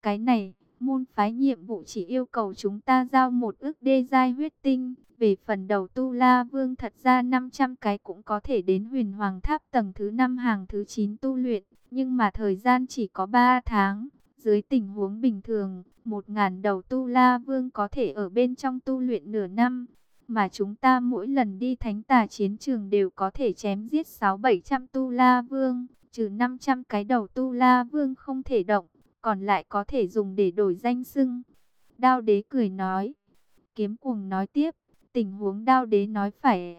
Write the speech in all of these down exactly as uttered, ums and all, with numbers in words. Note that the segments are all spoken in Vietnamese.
Cái này, môn phái nhiệm vụ chỉ yêu cầu chúng ta giao một ức đê giai huyết tinh. Về phần đầu Tu La Vương thật ra năm trăm cái cũng có thể đến Huyền Hoàng Tháp tầng thứ năm hàng thứ chín tu luyện. Nhưng mà thời gian chỉ có ba tháng. Dưới tình huống bình thường, một ngàn đầu Tu La Vương có thể ở bên trong tu luyện nửa năm. Mà chúng ta mỗi lần đi thánh tà chiến trường đều có thể chém giết sáu bảy trăm Tu La Vương. Trừ năm trăm cái đầu Tu La Vương không thể động, còn lại có thể dùng để đổi danh xưng. Đao đế cười nói. Kiếm cuồng nói tiếp. Tình huống đao đế nói phải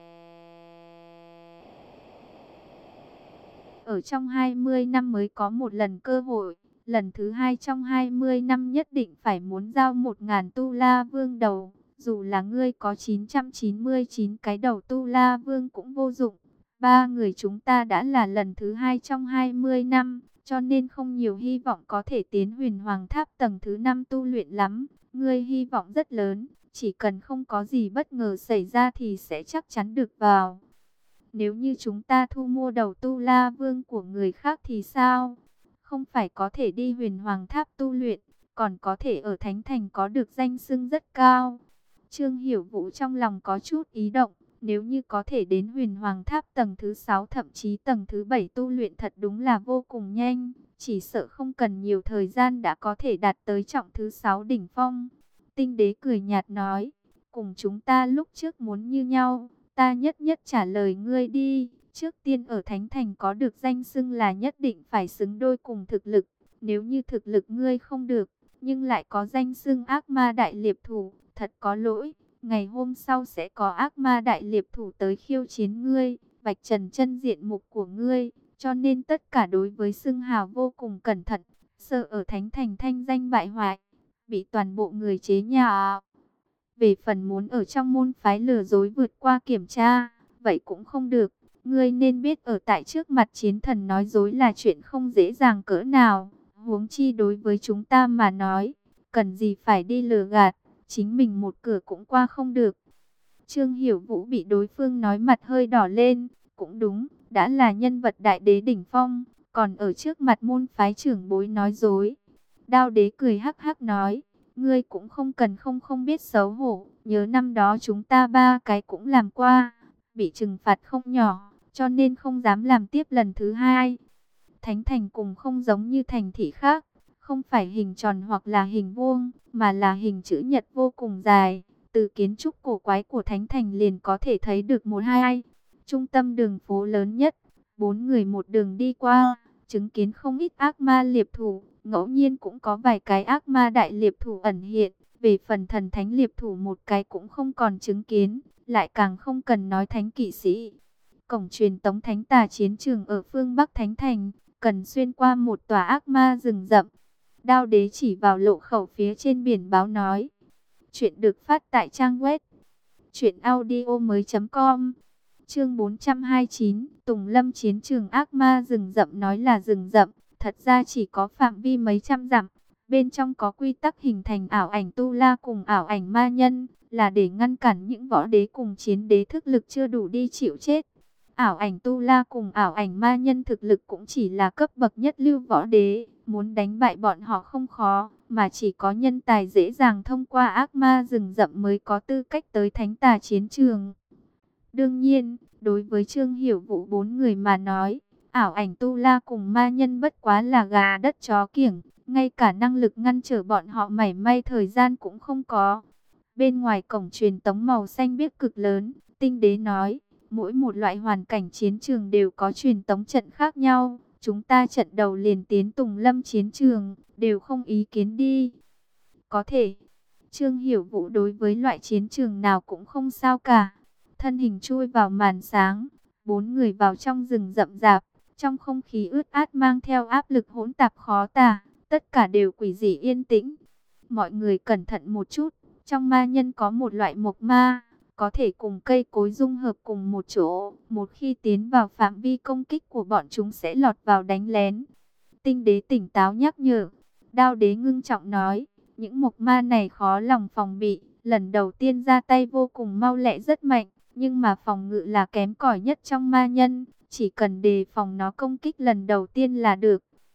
ở trong hai mươi năm mới có một lần cơ hội. Lần thứ hai trong hai mươi năm nhất định phải muốn giao một ngàn Tu La Vương đầu. Dù là ngươi có chín trăm chín mươi chín cái đầu Tu La Vương cũng vô dụng. Ba người chúng ta đã là lần thứ hai trong hai mươi năm, cho nên không nhiều hy vọng có thể tiến Huyền Hoàng Tháp tầng thứ năm tu luyện lắm. Ngươi hy vọng rất lớn, chỉ cần không có gì bất ngờ xảy ra thì sẽ chắc chắn được vào. Nếu như chúng ta thu mua đầu Tu La Vương của người khác thì sao? Không phải có thể đi Huyền Hoàng Tháp tu luyện, còn có thể ở Thánh Thành có được danh xưng rất cao. Trương Hiểu Vũ trong lòng có chút ý động. Nếu như có thể đến Huyền Hoàng Tháp tầng thứ sáu thậm chí tầng thứ bảy tu luyện thật đúng là vô cùng nhanh. Chỉ sợ không cần nhiều thời gian đã có thể đạt tới trọng thứ sáu đỉnh phong. Tinh đế cười nhạt nói, cùng chúng ta lúc trước muốn như nhau, ta nhất nhất trả lời ngươi đi. Trước tiên ở Thánh Thành có được danh xưng là nhất định phải xứng đôi cùng thực lực. Nếu như thực lực ngươi không được, nhưng lại có danh xưng ác ma đại liệp thủ, thật có lỗi. Ngày hôm sau sẽ có ác ma đại liệp thủ tới khiêu chiến ngươi, vạch trần chân diện mục của ngươi, cho nên tất cả đối với xưng hào vô cùng cẩn thận, sợ ở Thánh Thành thanh danh bại hoại, bị toàn bộ người chế nhạo. Về phần muốn ở trong môn phái lừa dối vượt qua kiểm tra, vậy cũng không được, ngươi nên biết ở tại trước mặt chiến thần nói dối là chuyện không dễ dàng cỡ nào, huống chi đối với chúng ta mà nói, cần gì phải đi lừa gạt. Chính mình một cửa cũng qua không được. Trương Hiểu Vũ bị đối phương nói mặt hơi đỏ lên. Cũng đúng, đã là nhân vật đại đế đỉnh phong, còn ở trước mặt môn phái trưởng bối nói dối. Đao đế cười hắc hắc nói, ngươi cũng không cần không không biết xấu hổ. Nhớ năm đó chúng ta ba cái cũng làm qua, bị trừng phạt không nhỏ, cho nên không dám làm tiếp lần thứ hai. Thánh Thành cùng không giống như thành thị khác. Không phải hình tròn hoặc là hình vuông, mà là hình chữ nhật vô cùng dài. Từ kiến trúc cổ quái của Thánh Thành liền có thể thấy được một hai. Trung tâm đường phố lớn nhất, bốn người một đường đi qua, chứng kiến không ít ác ma liệp thủ. Ngẫu nhiên cũng có vài cái ác ma đại liệp thủ ẩn hiện. Về phần thần thánh liệp thủ một cái cũng không còn chứng kiến, lại càng không cần nói thánh kỵ sĩ. Cổng truyền tống thánh tà chiến trường ở phương Bắc Thánh Thành, cần xuyên qua một tòa ác ma rừng rậm. Đao đế chỉ vào lộ khẩu phía trên biển báo nói. Chuyện được phát tại trang web truyện audio mới chấm com. Chương bốn trăm hai mươi chín, Tùng Lâm chiến trường ác ma rừng rậm. Nói là rừng rậm, thật ra chỉ có phạm vi mấy trăm dặm. Bên trong có quy tắc hình thành ảo ảnh tu la cùng ảo ảnh ma nhân, là để ngăn cản những võ đế cùng chiến đế thức lực chưa đủ đi chịu chết. Ảo ảnh tu la cùng ảo ảnh ma nhân thực lực cũng chỉ là cấp bậc nhất lưu võ đế. Muốn đánh bại bọn họ không khó, mà chỉ có nhân tài dễ dàng thông qua ác ma rừng rậm mới có tư cách tới thánh tà chiến trường. Đương nhiên, đối với Trương Hiểu Vũ bốn người mà nói, ảo ảnh tu la cùng ma nhân bất quá là gà đất chó kiểng, ngay cả năng lực ngăn trở bọn họ mảy may thời gian cũng không có. Bên ngoài cổng truyền tống màu xanh biếc cực lớn, Tinh đế nói, mỗi một loại hoàn cảnh chiến trường đều có truyền tống trận khác nhau. Chúng ta trận đầu liền tiến Tùng Lâm chiến trường, đều không ý kiến đi. Có thể, Trương Hiểu Vũ đối với loại chiến trường nào cũng không sao cả. Thân hình chui vào màn sáng, bốn người vào trong rừng rậm rạp, trong không khí ướt át mang theo áp lực hỗn tạp khó tả, tất cả đều quỷ dị yên tĩnh. Mọi người cẩn thận một chút, trong ma nhân có một loại mộc ma, có thể cùng cây cối dung hợp cùng một chỗ. Một khi tiến vào phạm vi công kích của bọn chúng sẽ lọt vào đánh lén. Tinh đế tỉnh táo nhắc nhở. Đao đế ngưng trọng nói, những mộc ma này khó lòng phòng bị. Lần đầu tiên ra tay vô cùng mau lẹ rất mạnh, nhưng mà phòng ngự là kém cỏi nhất trong ma nhân. Chỉ cần đề phòng nó công kích lần đầu tiên là được.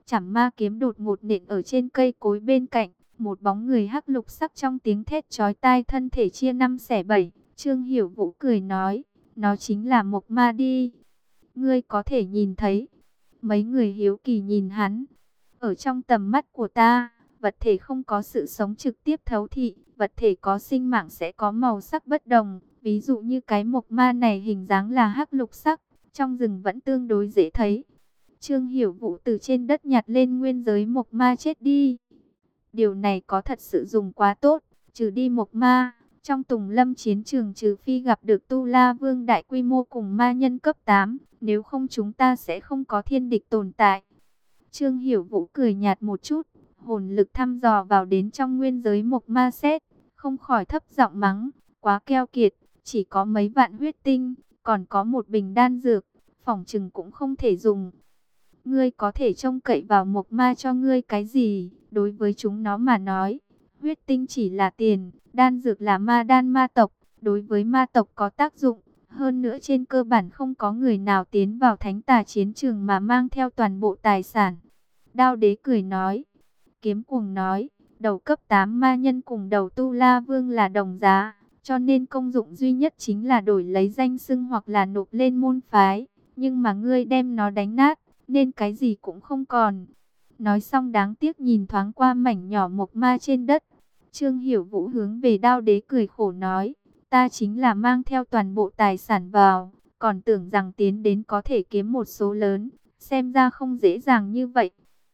Chảm ma kiếm đột ngột nện ở trên cây cối bên cạnh, một bóng người hắc lục sắc trong tiếng thét chói tai thân thể chia năm xẻ bảy. Trương Hiểu Vũ cười nói, nó chính là Mộc Ma đi. Ngươi có thể nhìn thấy. Mấy người hiếu kỳ nhìn hắn. Ở trong tầm mắt của ta, vật thể không có sự sống trực tiếp thấu thị, vật thể có sinh mạng sẽ có màu sắc bất đồng. Ví dụ như cái Mộc Ma này hình dáng là hắc lục sắc, trong rừng vẫn tương đối dễ thấy. Trương Hiểu Vũ từ trên đất nhặt lên nguyên giới Mộc Ma chết đi. Điều này có thật sự dùng quá tốt, trừ đi Mộc Ma. Trong Tùng Lâm chiến trường trừ phi gặp được Tu La Vương đại quy mô cùng ma nhân cấp tám, nếu không chúng ta sẽ không có thiên địch tồn tại. Trương Hiểu Vũ cười nhạt một chút, hồn lực thăm dò vào đến trong nguyên giới Mộc Ma xét, không khỏi thấp giọng mắng, quá keo kiệt, chỉ có mấy vạn huyết tinh, còn có một bình đan dược, phỏng chừng cũng không thể dùng. Ngươi có thể trông cậy vào Mộc Ma cho ngươi cái gì? Đối với chúng nó mà nói, huyết tinh chỉ là tiền, đan dược là ma đan ma tộc, đối với ma tộc có tác dụng. Hơn nữa trên cơ bản không có người nào tiến vào thánh tà chiến trường mà mang theo toàn bộ tài sản. Đao Đế cười nói, Kiếm Cuồng nói, đầu cấp tám ma nhân cùng đầu Tu La Vương là đồng giá, cho nên công dụng duy nhất chính là đổi lấy danh xưng hoặc là nộp lên môn phái. Nhưng mà ngươi đem nó đánh nát, nên cái gì cũng không còn. Nói xong đáng tiếc nhìn thoáng qua mảnh nhỏ Mộc Ma trên đất. Trương Hiểu Vũ hướng về Đao Đế cười khổ nói, ta chính là mang theo toàn bộ tài sản vào, còn tưởng rằng tiến đến có thể kiếm một số lớn, xem ra không dễ dàng như vậy.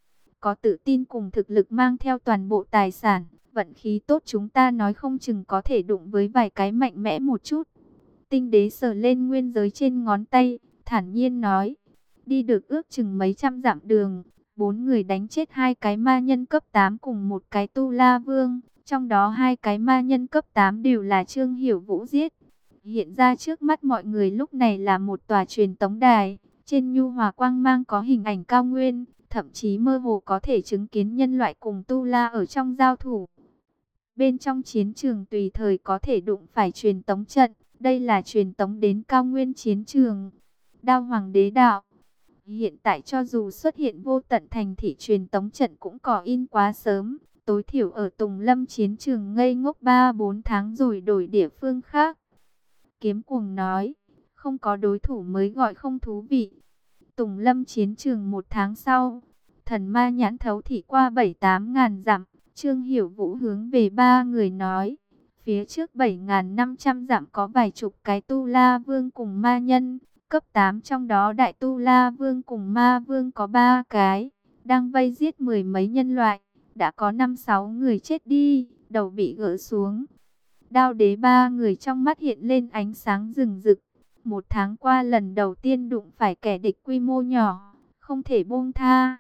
Có tự tin cùng thực lực mang theo toàn bộ tài sản, vận khí tốt chúng ta nói không chừng có thể đụng với vài cái mạnh mẽ một chút. Tinh Đế sờ lên nguyên giới trên ngón tay, thản nhiên nói, đi được ước chừng mấy trăm dặm đường, bốn người đánh chết hai cái ma nhân cấp tám cùng một cái Tu La Vương, trong đó hai cái ma nhân cấp tám đều là Trương Hiểu Vũ giết. Hiện ra trước mắt mọi người lúc này là một tòa truyền tống đài, trên nhu hòa quang mang có hình ảnh cao nguyên, thậm chí mơ hồ có thể chứng kiến nhân loại cùng Tu La ở trong giao thủ. Bên trong chiến trường tùy thời có thể đụng phải truyền tống trận, đây là truyền tống đến cao nguyên chiến trường. Đao Hoàng Đế đạo, hiện tại cho dù xuất hiện vô tận thành thị truyền tống trận cũng có in quá sớm, tối thiểu ở Tùng Lâm chiến trường ngây ngốc ba bốn tháng rồi đổi địa phương khác. Kiếm Cuồng nói, không có đối thủ mới gọi không thú vị. Tùng Lâm chiến trường một tháng sau, thần ma nhãn thấu thị qua bảy tám ngàn dặm, Trương Hiểu Vũ hướng về ba người nói, phía trước bảy ngàn năm trăm dặm có vài chục cái Tu La Vương cùng ma nhân, cấp tám trong đó đại Tu La Vương cùng ma vương có ba cái, đang vây giết mười mấy nhân loại, đã có năm sáu người chết đi, đầu bị gỡ xuống. Đao Đế ba người trong mắt hiện lên ánh sáng rừng rực. Một tháng qua lần đầu tiên đụng phải kẻ địch quy mô nhỏ, không thể buông tha.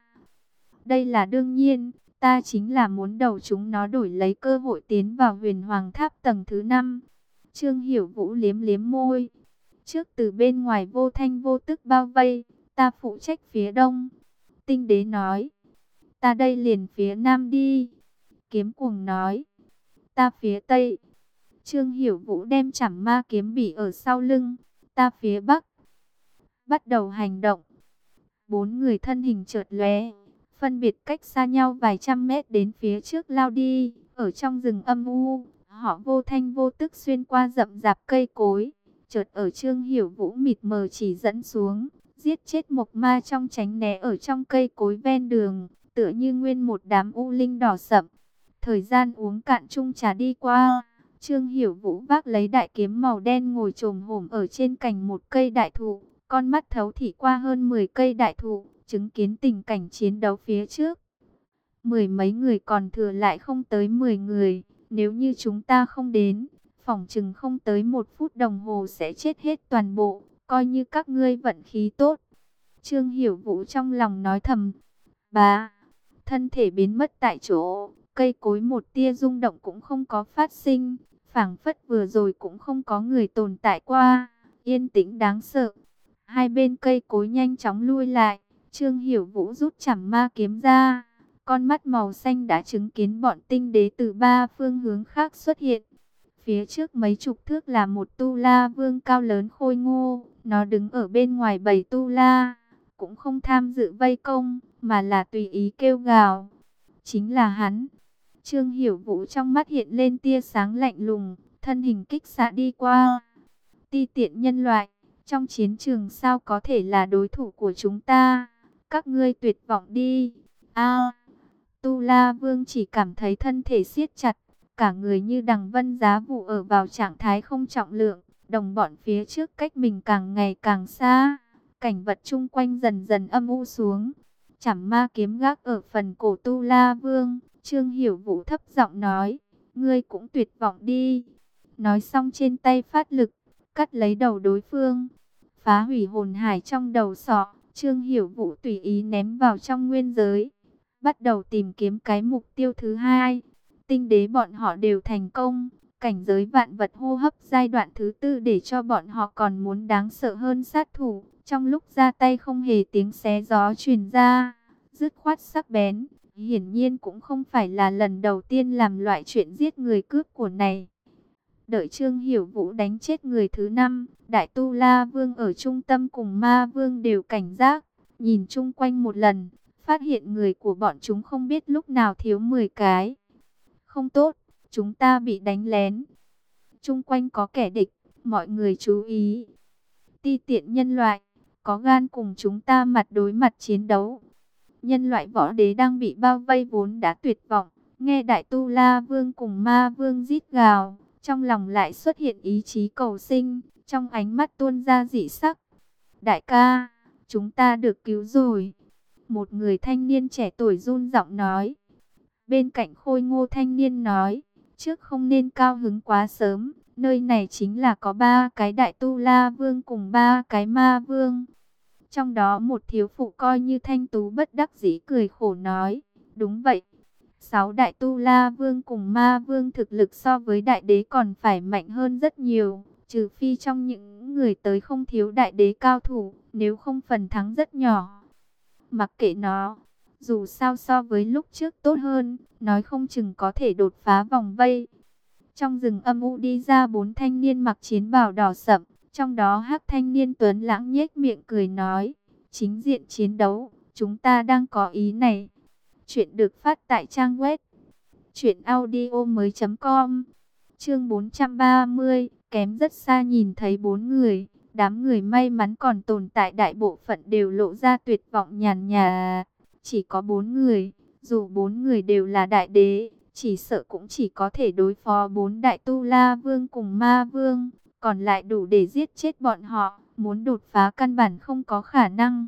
Đây là đương nhiên, ta chính là muốn đầu chúng nó đổi lấy cơ hội tiến vào Huyền Hoàng Tháp tầng thứ năm. Trương Hiểu Vũ liếm liếm môi. Trước từ bên ngoài vô thanh vô tức bao vây, ta phụ trách phía đông. Tinh Đế nói, ta đây liền phía nam đi. Kiếm Cuồng nói, ta phía tây. Trương Hiểu Vũ đem chảm ma kiếm bỉ ở sau lưng, ta phía bắc. Bắt đầu hành động. Bốn người thân hình chợt lóe, phân biệt cách xa nhau vài trăm mét đến phía trước lao đi. Ở trong rừng âm u, họ vô thanh vô tức xuyên qua rậm rạp cây cối. Chợt ở Trương Hiểu Vũ mịt mờ chỉ dẫn xuống, giết chết Mộc Ma trong tránh né ở trong cây cối ven đường, tựa như nguyên một đám u linh đỏ sậm. Thời gian uống cạn chung trà đi qua, Trương Hiểu Vũ vác lấy đại kiếm màu đen ngồi chồm hổm ở trên cành một cây đại thụ, con mắt thấu thị qua hơn mười cây đại thụ, chứng kiến tình cảnh chiến đấu phía trước. Mười mấy người còn thừa lại không tới mười người, nếu như chúng ta không đến, phỏng chừng không tới một phút đồng hồ sẽ chết hết toàn bộ, coi như các ngươi vận khí tốt. Trương Hiểu Vũ trong lòng nói thầm, bá, thân thể biến mất tại chỗ, cây cối một tia rung động cũng không có phát sinh, phảng phất vừa rồi cũng không có người tồn tại qua, yên tĩnh đáng sợ. Hai bên cây cối nhanh chóng lui lại, Trương Hiểu Vũ rút chảm ma kiếm ra, con mắt màu xanh đã chứng kiến bọn tinh đế từ ba phương hướng khác xuất hiện. Phía trước mấy chục thước là một Tu La Vương cao lớn khôi ngô, nó đứng ở bên ngoài bầy Tu La, cũng không tham dự vây công, mà là tùy ý kêu gào. Chính là hắn. Trương Hiểu Vũ trong mắt hiện lên tia sáng lạnh lùng, thân hình kích xạ đi qua. Ti tiện nhân loại, trong chiến trường sao có thể là đối thủ của chúng ta? Các ngươi tuyệt vọng đi. A, Tu La Vương chỉ cảm thấy thân thể siết chặt, cả người như đằng vân giá vụ ở vào trạng thái không trọng lượng, đồng bọn phía trước cách mình càng ngày càng xa, cảnh vật chung quanh dần dần âm u xuống. Chảm ma kiếm gác ở phần cổ Tu La Vương, Trương Hiểu Vũ thấp giọng nói, ngươi cũng tuyệt vọng đi. Nói xong trên tay phát lực, cắt lấy đầu đối phương, phá hủy hồn hải trong đầu sọ. Trương Hiểu Vũ tùy ý ném vào trong nguyên giới, bắt đầu tìm kiếm cái mục tiêu thứ hai. Tinh đế bọn họ đều thành công, cảnh giới vạn vật hô hấp giai đoạn thứ tư để cho bọn họ còn muốn đáng sợ hơn sát thủ. Trong lúc ra tay không hề tiếng xé gió truyền ra, dứt khoát sắc bén, hiển nhiên cũng không phải là lần đầu tiên làm loại chuyện giết người cướp của này. Đợi Trương Hiểu Vũ đánh chết người thứ năm, Đại Tu La Vương ở trung tâm cùng Ma Vương đều cảnh giác, nhìn chung quanh một lần, phát hiện người của bọn chúng không biết lúc nào thiếu mười cái. Không tốt, chúng ta bị đánh lén. Chung quanh có kẻ địch, mọi người chú ý. Ti tiện nhân loại, có gan cùng chúng ta mặt đối mặt chiến đấu. Nhân loại võ đế đang bị bao vây vốn đã tuyệt vọng, nghe Đại Tu La Vương cùng Ma Vương rít gào, trong lòng lại xuất hiện ý chí cầu sinh, trong ánh mắt tuôn ra dị sắc. Đại ca, chúng ta được cứu rồi. Một người thanh niên trẻ tuổi run giọng nói. Bên cạnh khôi ngô thanh niên nói, trước không nên cao hứng quá sớm, nơi này chính là có ba cái Đại Tu La Vương cùng ba cái Ma Vương. Trong đó một thiếu phụ coi như thanh tú bất đắc dĩ cười khổ nói, đúng vậy. Sáu Đại Tu La Vương cùng Ma Vương thực lực so với Đại Đế còn phải mạnh hơn rất nhiều, trừ phi trong những người tới không thiếu Đại Đế cao thủ, nếu không phần thắng rất nhỏ. Mặc kệ nó, dù sao so với lúc trước tốt hơn, nói không chừng có thể đột phá vòng vây. Trong rừng âm u đi ra bốn thanh niên mặc chiến bào đỏ sậm, trong đó hắc thanh niên tuấn lãng nhếch miệng cười nói, chính diện chiến đấu, chúng ta đang có ý này. Chuyện được phát tại trang web truyện audio mới chấm com. Chương bốn trăm ba mươi, kém rất xa nhìn thấy bốn người, đám người may mắn còn tồn tại đại bộ phận đều lộ ra tuyệt vọng nhàn nhà. Chỉ có bốn người, dù bốn người đều là đại đế, chỉ sợ cũng chỉ có thể đối phó bốn Đại Tu La Vương cùng Ma Vương, còn lại đủ để giết chết bọn họ, muốn đột phá căn bản không có khả năng.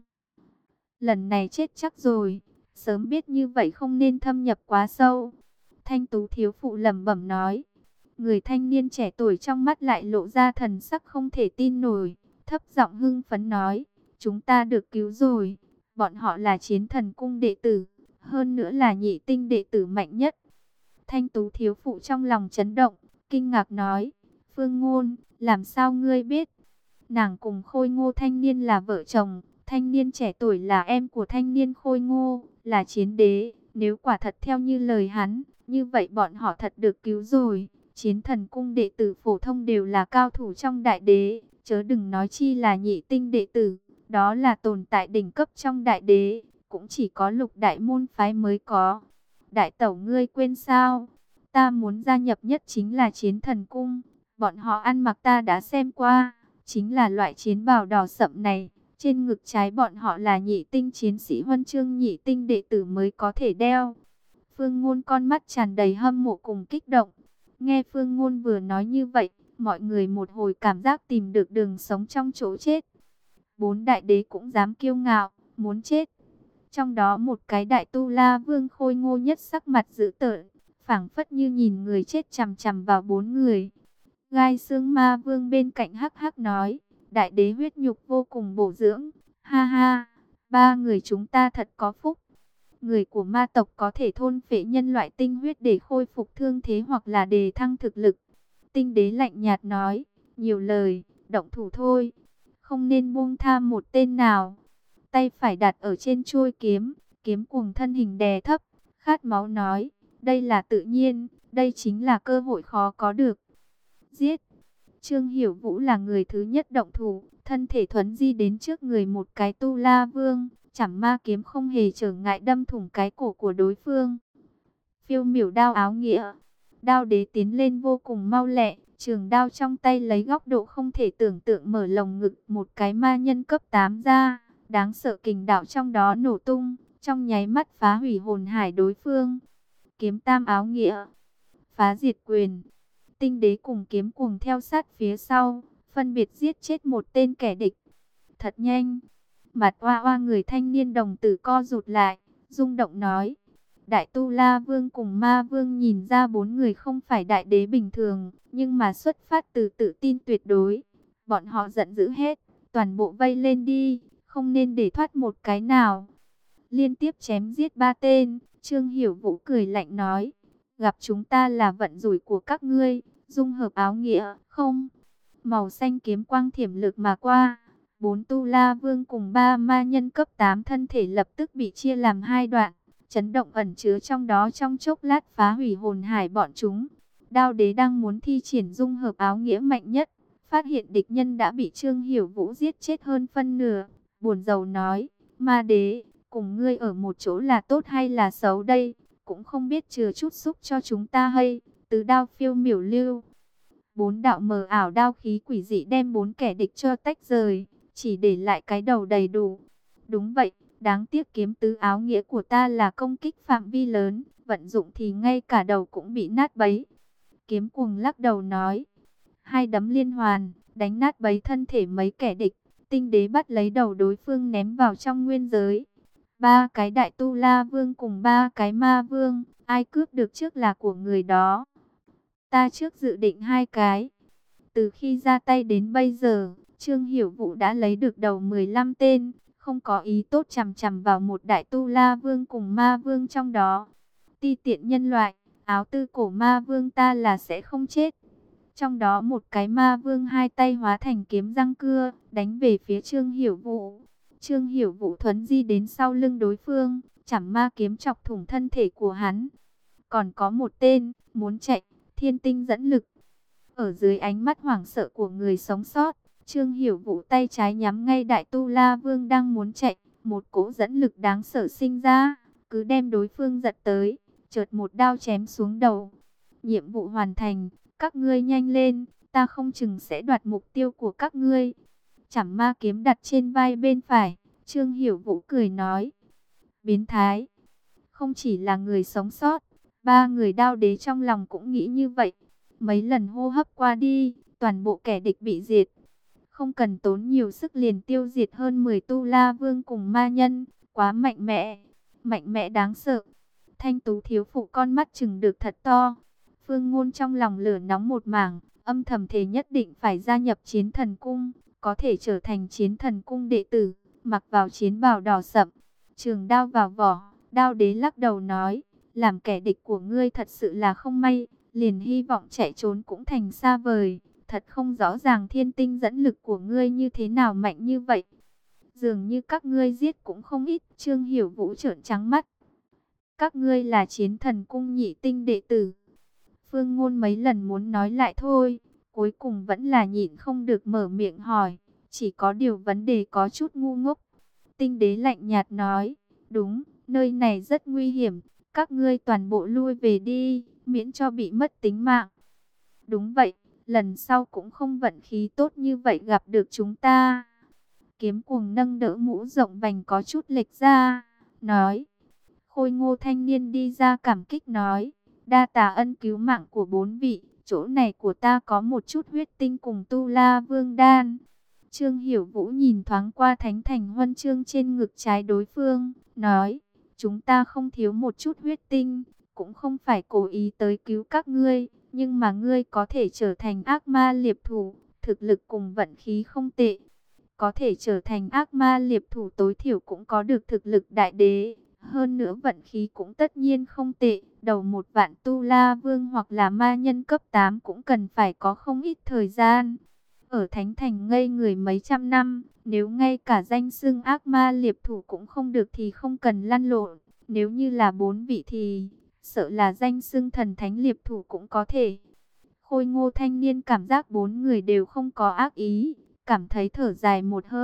Lần này chết chắc rồi, sớm biết như vậy không nên thâm nhập quá sâu. Thanh tú thiếu phụ lẩm bẩm nói. Người thanh niên trẻ tuổi trong mắt lại lộ ra thần sắc không thể tin nổi, thấp giọng hưng phấn nói, chúng ta được cứu rồi, bọn họ là chiến thần cung đệ tử, hơn nữa là nhị tinh đệ tử mạnh nhất. Thanh tú thiếu phụ trong lòng chấn động, kinh ngạc nói, Phương Ngôn, làm sao ngươi biết? Nàng cùng Khôi Ngô thanh niên là vợ chồng, thanh niên trẻ tuổi là em của thanh niên Khôi Ngô, là chiến đế, nếu quả thật theo như lời hắn, như vậy bọn họ thật được cứu rồi. Chiến thần cung đệ tử phổ thông đều là cao thủ trong đại đế, chớ đừng nói chi là nhị tinh đệ tử, đó là tồn tại đỉnh cấp trong đại đế, cũng chỉ có lục đại môn phái mới có. Đại tẩu ngươi quên sao? Ta muốn gia nhập nhất chính là chiến thần cung, bọn họ ăn mặc ta đã xem qua, chính là loại chiến bào đỏ sậm này, trên ngực trái bọn họ là nhị tinh chiến sĩ huân chương nhị tinh đệ tử mới có thể đeo. Phương Ngôn con mắt tràn đầy hâm mộ cùng kích động. Nghe Phương Ngôn vừa nói như vậy, mọi người một hồi cảm giác tìm được đường sống trong chỗ chết. Bốn đại đế cũng dám kiêu ngạo, muốn chết. Trong đó một cái Đại Tu La Vương Khôi Ngô nhất sắc mặt dữ tợn, phảng phất như nhìn người chết chằm chằm vào bốn người. Gai Xương Ma Vương bên cạnh hắc hắc nói, đại đế huyết nhục vô cùng bổ dưỡng, ha ha, ba người chúng ta thật có phúc. Người của ma tộc có thể thôn phệ nhân loại tinh huyết để khôi phục thương thế hoặc là đề thăng thực lực. Tinh đế lạnh nhạt nói, nhiều lời, động thủ thôi, không nên buông tha một tên nào. Tay phải đặt ở trên chuôi kiếm, kiếm cuồng thân hình đè thấp, khát máu nói, đây là tự nhiên, đây chính là cơ hội khó có được. Giết! Trương Hiểu Vũ là người thứ nhất động thủ, thân thể thuấn di đến trước người một cái Tu La Vương, Chảm ma kiếm không hề trở ngại đâm thủng cái cổ của đối phương. Phiêu miểu đao áo nghĩa. Đao đế tiến lên vô cùng mau lẹ, trường đao trong tay lấy góc độ không thể tưởng tượng mở lồng ngực một cái ma nhân cấp tám ra. Đáng sợ kình đạo trong đó nổ tung, trong nháy mắt phá hủy hồn hải đối phương. Kiếm tam áo nghĩa. Phá diệt quyền. Tinh đế cùng kiếm cuồng theo sát phía sau, phân biệt giết chết một tên kẻ địch. Thật nhanh. Mặt oa oa người thanh niên đồng tử co rụt lại, rung động nói. Đại Tu La Vương cùng Ma Vương nhìn ra bốn người không phải đại đế bình thường, nhưng mà xuất phát từ tự tin tuyệt đối. Bọn họ giận dữ hết, toàn bộ vây lên đi, không nên để thoát một cái nào. Liên tiếp chém giết ba tên, Trương Hiểu Vũ cười lạnh nói. Gặp chúng ta là vận rủi của các ngươi, dung hợp áo nghĩa, không? Màu xanh kiếm quang thiểm lực mà qua. Bốn Tu La Vương cùng ba ma nhân cấp tám thân thể lập tức bị chia làm hai đoạn. Chấn động ẩn chứa trong đó trong chốc lát phá hủy hồn hải bọn chúng. Đao đế đang muốn thi triển dung hợp áo nghĩa mạnh nhất. Phát hiện địch nhân đã bị Trương Hiểu Vũ giết chết hơn phân nửa. Buồn rầu nói, ma đế, cùng ngươi ở một chỗ là tốt hay là xấu đây? Cũng không biết chừa chút xúc cho chúng ta hay. Tứ đao phiêu miểu lưu. Bốn đạo mờ ảo đao khí quỷ dị đem bốn kẻ địch cho tách rời. Chỉ để lại cái đầu đầy đủ. Đúng vậy, đáng tiếc kiếm tứ áo nghĩa của ta là công kích phạm vi lớn. Vận dụng thì ngay cả đầu cũng bị nát bấy. Kiếm cuồng lắc đầu nói. Hai đấm liên hoàn, đánh nát bấy thân thể mấy kẻ địch. Tinh đế bắt lấy đầu đối phương ném vào trong nguyên giới. Ba cái đại tu la vương cùng ba cái ma vương, ai cướp được trước là của người đó. Ta trước dự định hai cái. Từ khi ra tay đến bây giờ, Trương Hiểu Vũ đã lấy được đầu mười lăm tên, không có ý tốt chằm chằm vào một đại tu la vương cùng ma vương trong đó. Ti tiện nhân loại, áo tư cổ ma vương ta là sẽ không chết. Trong đó một cái ma vương hai tay hóa thành kiếm răng cưa, đánh về phía Trương Hiểu Vũ. Trương Hiểu Vũ thuấn di đến sau lưng đối phương, chảm ma kiếm chọc thủng thân thể của hắn. Còn có một tên, muốn chạy, thiên tinh dẫn lực. Ở dưới ánh mắt hoảng sợ của người sống sót, Trương Hiểu Vũ tay trái nhắm ngay đại tu la vương đang muốn chạy. Một cỗ dẫn lực đáng sợ sinh ra, cứ đem đối phương giật tới, chợt một đao chém xuống đầu. Nhiệm vụ hoàn thành, các ngươi nhanh lên, ta không chừng sẽ đoạt mục tiêu của các ngươi. Chảm ma kiếm đặt trên vai bên phải, Trương Hiểu Vũ cười nói. Biến thái, không chỉ là người sống sót, ba người đao đế trong lòng cũng nghĩ như vậy. Mấy lần hô hấp qua đi, toàn bộ kẻ địch bị diệt. Không cần tốn nhiều sức liền tiêu diệt hơn mười tu la vương cùng ma nhân, quá mạnh mẽ, mạnh mẽ đáng sợ. Thanh tú thiếu phụ con mắt chừng được thật to. Phương Ngôn trong lòng lửa nóng một mảng, âm thầm thề nhất định phải gia nhập Chiến Thần Cung, có thể trở thành Chiến Thần Cung đệ tử, mặc vào chiến bào đỏ sậm, trường đao vào vỏ. Đao đế lắc đầu nói, làm kẻ địch của ngươi thật sự là không may, liền hy vọng chạy trốn cũng thành xa vời. Thật không rõ ràng thiên tinh dẫn lực của ngươi như thế nào mạnh như vậy. Dường như các ngươi giết cũng không ít. Trương Hiểu Vũ trợn trắng mắt. Các ngươi là Chiến Thần Cung nhị tinh đệ tử. Phương Ngôn mấy lần muốn nói lại thôi, cuối cùng vẫn là nhịn không được mở miệng hỏi. Chỉ có điều vấn đề có chút ngu ngốc. Tinh đế lạnh nhạt nói, đúng, nơi này rất nguy hiểm. Các ngươi toàn bộ lui về đi, miễn cho bị mất tính mạng. Đúng vậy, lần sau cũng không vận khí tốt như vậy gặp được chúng ta. Kiếm cuồng nâng đỡ mũ rộng vành có chút lệch ra, nói. Khôi ngô thanh niên đi ra cảm kích nói, đa tạ ân cứu mạng của bốn vị, chỗ này của ta có một chút huyết tinh cùng tu la vương đan. Trương Hiểu Vũ nhìn thoáng qua thánh thành huân chương trên ngực trái đối phương, nói, chúng ta không thiếu một chút huyết tinh, cũng không phải cố ý tới cứu các ngươi, nhưng mà ngươi có thể trở thành ác ma liệp thủ, thực lực cùng vận khí không tệ. Có thể trở thành ác ma liệp thủ tối thiểu cũng có được thực lực đại đế, hơn nữa vận khí cũng tất nhiên không tệ. Đầu một vạn tu la vương hoặc là ma nhân cấp tám cũng cần phải có không ít thời gian. Ở Thánh Thành ngây người mấy trăm năm, nếu ngay cả danh xưng ác ma liệp thủ cũng không được thì không cần lăn lộn. Nếu như là bốn vị thì sợ là danh xưng thần thánh liệp thủ cũng có thể. Khôi ngô thanh niên cảm giác bốn người đều không có ác ý, cảm thấy thở dài một hơi,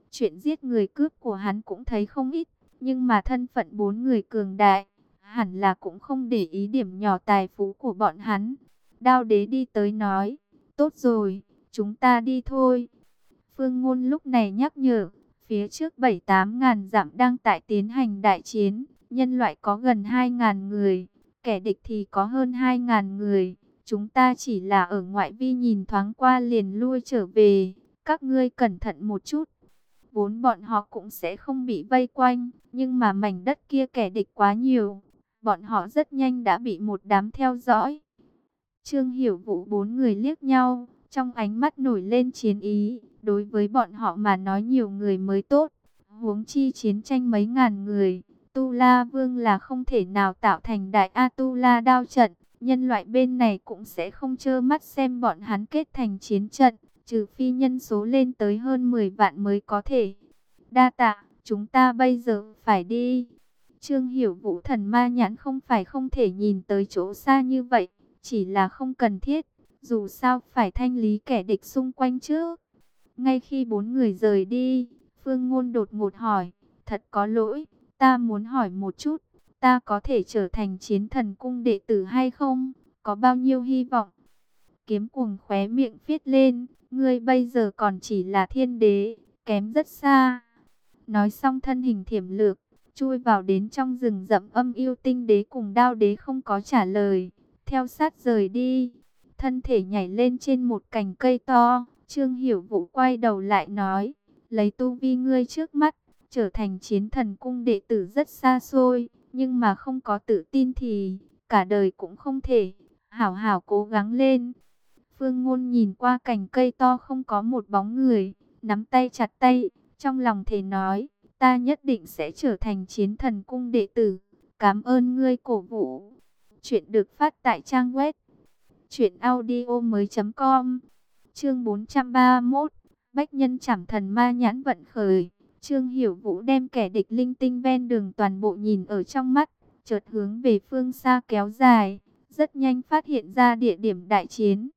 Chuyện giết người cướp của hắn cũng thấy không ít, nhưng mà thân phận bốn người cường đại, hẳn là cũng không để ý điểm nhỏ tài phú của bọn hắn. Đao đế đi tới nói, tốt rồi, chúng ta đi thôi. Phương Ngôn lúc này nhắc nhở, phía trước bảy tám ngàn dặm đang tại tiến hành đại chiến, nhân loại có gần hai ngàn người, kẻ địch thì có hơn hai ngàn người. Chúng ta chỉ là ở ngoại vi nhìn thoáng qua liền lui trở về, các ngươi cẩn thận một chút. Vốn bọn họ cũng sẽ không bị vây quanh, nhưng mà mảnh đất kia kẻ địch quá nhiều, bọn họ rất nhanh đã bị một đám theo dõi. Trương Hiểu Vũ bốn người liếc nhau, trong ánh mắt nổi lên chiến ý, đối với bọn họ mà nói nhiều người mới tốt, huống chi chiến tranh mấy ngàn người, Tu La Vương là không thể nào tạo thành đại A Tu La đao trận, nhân loại bên này cũng sẽ không trơ mắt xem bọn hắn kết thành chiến trận, trừ phi nhân số lên tới hơn mười vạn mới có thể. Đa tạ, chúng ta bây giờ phải đi. Trương Hiểu Vũ thần ma nhãn không phải không thể nhìn tới chỗ xa như vậy, chỉ là không cần thiết, dù sao phải thanh lý kẻ địch xung quanh trước. Ngay khi bốn người rời đi, Phương Ngôn đột ngột hỏi, thật có lỗi, ta muốn hỏi một chút, ta có thể trở thành chiến thần cung đệ tử hay không? Có bao nhiêu hy vọng? Kiếm Cuồng khóe miệng phết lên, ngươi bây giờ còn chỉ là thiên đế, kém rất xa. Nói xong thân hình thiểm lược, chui vào đến trong rừng rậm. Âm Yêu Tinh Đế cùng Đao Đế không có trả lời, theo sát rời đi. Thân thể nhảy lên trên một cành cây to, Trương Hiểu Vũ quay đầu lại nói, lấy tu vi ngươi trước mắt, trở thành chiến thần cung đệ tử rất xa xôi, nhưng mà không có tự tin thì cả đời cũng không thể. Hảo hảo cố gắng lên. Phương Ngôn nhìn qua cành cây to không có một bóng người, nắm tay chặt tay, trong lòng thề nói, ta nhất định sẽ trở thành chiến thần cung đệ tử. Cảm ơn ngươi cổ vũ. Chuyện được phát tại trang web truyện audio mới chấm com. Chương bốn trăm ba mươi mốt, Bách Nhân Trảm Thần Ma Nhãn vận khởi. Trương Hiểu Vũ đem kẻ địch linh tinh ven đường toàn bộ nhìn ở trong mắt, chợt hướng về phương xa kéo dài, rất nhanh phát hiện ra địa điểm đại chiến.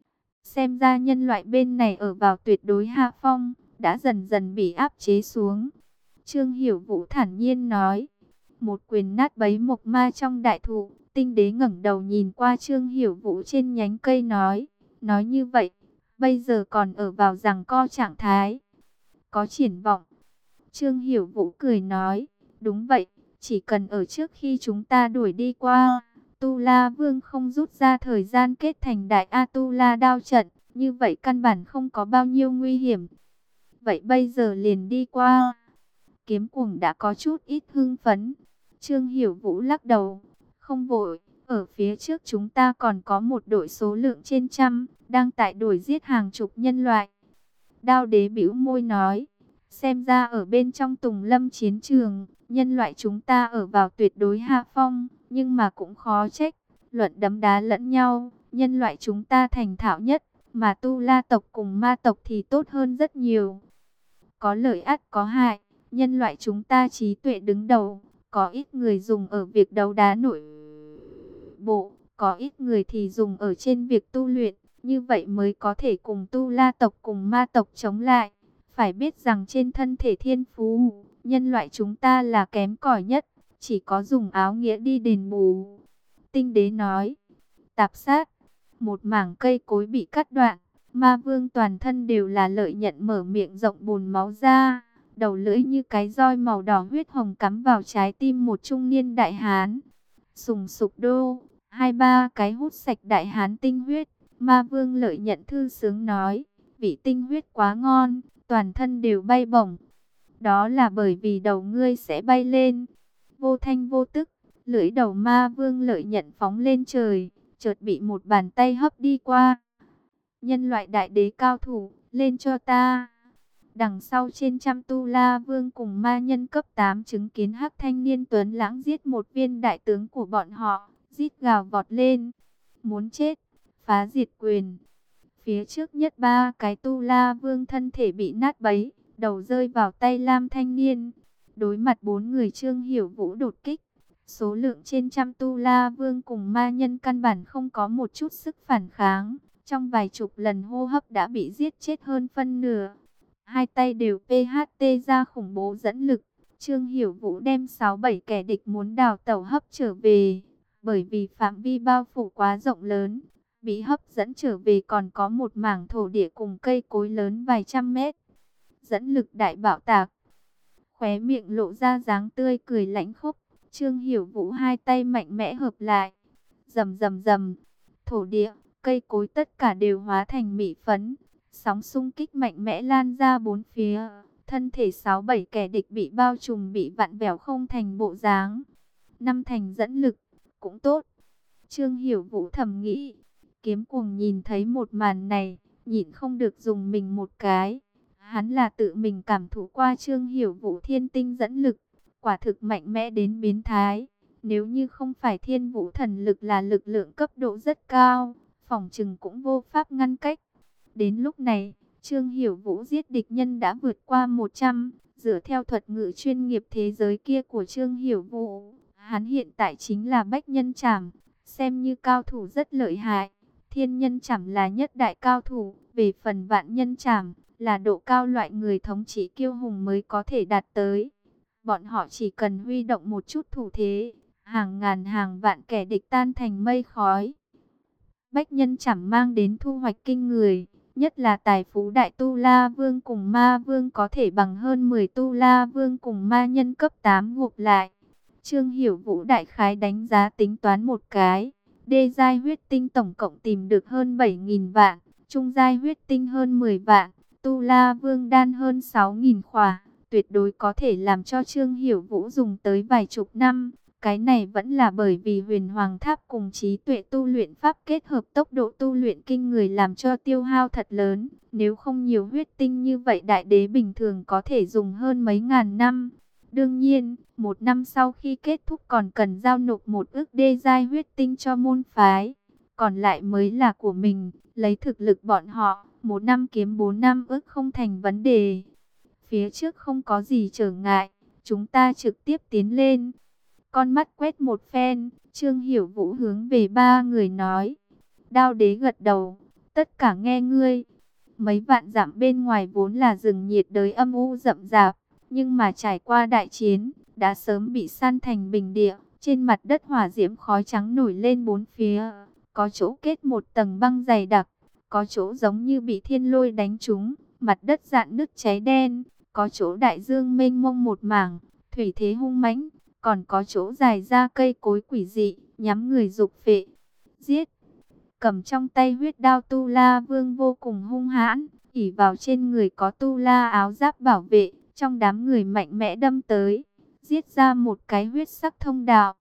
Xem ra nhân loại bên này ở vào tuyệt đối hạ phong, đã dần dần bị áp chế xuống. Trương Hiểu Vũ thản nhiên nói, một quyền nát bấy mộc ma trong đại thụ. Tinh Đế ngẩng đầu nhìn qua Trương Hiểu Vũ trên nhánh cây nói, nói như vậy, bây giờ còn ở vào giằng co trạng thái, có triển vọng. Trương Hiểu Vũ cười nói, đúng vậy, chỉ cần ở trước khi chúng ta đuổi đi qua, Tu La Vương không rút ra thời gian kết thành đại A Tu La đao trận, như vậy căn bản không có bao nhiêu nguy hiểm. Vậy bây giờ liền đi qua. Kiếm Cuồng đã có chút ít hưng phấn. Trương Hiểu Vũ lắc đầu, không vội, ở phía trước chúng ta còn có một đội số lượng trên trăm, đang tại đuổi giết hàng chục nhân loại. Đao Đế bĩu môi nói, xem ra ở bên trong Tùng Lâm chiến trường, nhân loại chúng ta ở vào tuyệt đối hạ phong, nhưng mà cũng khó trách, luận đấm đá lẫn nhau, nhân loại chúng ta thành thạo nhất, mà Tu La tộc cùng Ma tộc thì tốt hơn rất nhiều. Có lợi ắt có hại, nhân loại chúng ta trí tuệ đứng đầu, có ít người dùng ở việc đấu đá nội bộ, có ít người thì dùng ở trên việc tu luyện, như vậy mới có thể cùng Tu La tộc cùng Ma tộc chống lại. Phải biết rằng trên thân thể thiên phú, nhân loại chúng ta là kém cỏi nhất, chỉ có dùng áo nghĩa đi đền bù. Tinh Đế nói, tạp sát, một mảng cây cối bị cắt đoạn, Ma Vương toàn thân đều là lợi nhận mở miệng rộng bùn máu ra, đầu lưỡi như cái roi màu đỏ huyết hồng cắm vào trái tim một trung niên đại hán. Sùng sục đô, hai ba cái hút sạch đại hán tinh huyết. Ma Vương lợi nhận thư sướng nói, vị tinh huyết quá ngon, toàn thân đều bay bổng. Đó là bởi vì đầu ngươi sẽ bay lên. Vô thanh vô tức, lưỡi đầu Ma Vương lợi nhận phóng lên trời, chợt bị một bàn tay hấp đi qua. Nhân loại đại đế cao thủ, lên cho ta. Đằng sau trên trăm Tu La Vương cùng ma nhân cấp tám chứng kiến hắc thanh niên tuấn lãng giết một viên đại tướng của bọn họ, rít gào vọt lên, muốn chết, phá diệt quyền. Phía trước nhất ba cái Tu La Vương thân thể bị nát bấy, đầu rơi vào tay lam thanh niên. Đối mặt bốn người Trương Hiểu Vũ đột kích, số lượng trên trăm Tu La Vương cùng ma nhân căn bản không có một chút sức phản kháng, trong vài chục lần hô hấp đã bị giết chết hơn phân nửa. Hai tay đều pê hát tê ra khủng bố dẫn lực. Trương Hiểu Vũ đem sáu bảy kẻ địch muốn đào tẩu hấp trở về. Bởi vì phạm vi bao phủ quá rộng lớn, bị hấp dẫn trở về còn có một mảng thổ địa cùng cây cối lớn vài trăm mét. Dẫn lực đại bạo tạc. Khóe miệng lộ ra dáng tươi cười lãnh khốc. Trương Hiểu Vũ hai tay mạnh mẽ hợp lại. Rầm rầm rầm. Thổ địa, cây cối tất cả đều hóa thành mị phấn. Sóng xung kích mạnh mẽ lan ra bốn phía. Thân thể sáu bảy kẻ địch bị bao trùm bị vặn vẹo không thành bộ dáng. Năm thành dẫn lực, cũng tốt. Trương Hiểu Vũ thầm nghĩ. Kiếm Cuồng nhìn thấy một màn này, nhịn không được dùng mình một cái. Hắn là tự mình cảm thụ qua Trương Hiểu Vũ thiên tinh dẫn lực, quả thực mạnh mẽ đến biến thái. Nếu như không phải thiên vũ thần lực là lực lượng cấp độ rất cao, phỏng chừng cũng vô pháp ngăn cách. Đến lúc này, Trương Hiểu Vũ giết địch nhân đã vượt qua một trăm, dựa theo thuật ngữ chuyên nghiệp thế giới kia của Trương Hiểu Vũ, hắn hiện tại chính là bách nhân trảm, xem như cao thủ rất lợi hại. Thiên nhân trảm là nhất đại cao thủ, về phần vạn nhân trảm là độ cao loại người thống trị kiêu hùng mới có thể đạt tới. Bọn họ chỉ cần huy động một chút thủ thế, hàng ngàn hàng vạn kẻ địch tan thành mây khói. Bách nhân trảm mang đến thu hoạch kinh người, nhất là tài phú đại tu la vương cùng ma vương có thể bằng hơn mười tu la vương cùng ma nhân cấp tám gộp lại. Trương Hiểu Vũ đại khái đánh giá tính toán một cái, đê giai huyết tinh tổng cộng tìm được hơn bảy nghìn vạn, trung giai huyết tinh hơn mười vạn, tu la vương đan hơn sáu nghìn khỏa, tuyệt đối có thể làm cho Trương Hiểu Vũ dùng tới vài chục năm. Cái này vẫn là bởi vì huyền hoàng tháp cùng trí tuệ tu luyện pháp kết hợp tốc độ tu luyện kinh người làm cho tiêu hao thật lớn. Nếu không nhiều huyết tinh như vậy đại đế bình thường có thể dùng hơn mấy ngàn năm. Đương nhiên, một năm sau khi kết thúc còn cần giao nộp một ức đê giai huyết tinh cho môn phái. Còn lại mới là của mình, lấy thực lực bọn họ, một năm kiếm bốn năm ức không thành vấn đề. Phía trước không có gì trở ngại, chúng ta trực tiếp tiến lên. Con mắt quét một phen, Trương Hiểu Vũ hướng về ba người nói. Đao đế gật đầu, tất cả nghe ngươi. Mấy vạn dặm bên ngoài vốn là rừng nhiệt đới âm u rậm rạp, nhưng mà trải qua đại chiến, đã sớm bị san thành bình địa. Trên mặt đất hỏa diễm khói trắng nổi lên bốn phía, có chỗ kết một tầng băng dày đặc, có chỗ giống như bị thiên lôi đánh trúng, mặt đất rạn nứt cháy đen, có chỗ đại dương mênh mông một mảng, thủy thế hung mãnh. Còn có chỗ dài ra cây cối quỷ dị, nhắm người dục phệ. Giết! Cầm trong tay huyết đao tu la vương vô cùng hung hãn, ỷ vào trên người có tu la áo giáp bảo vệ, trong đám người mạnh mẽ đâm tới, giết ra một cái huyết sắc thông đạo.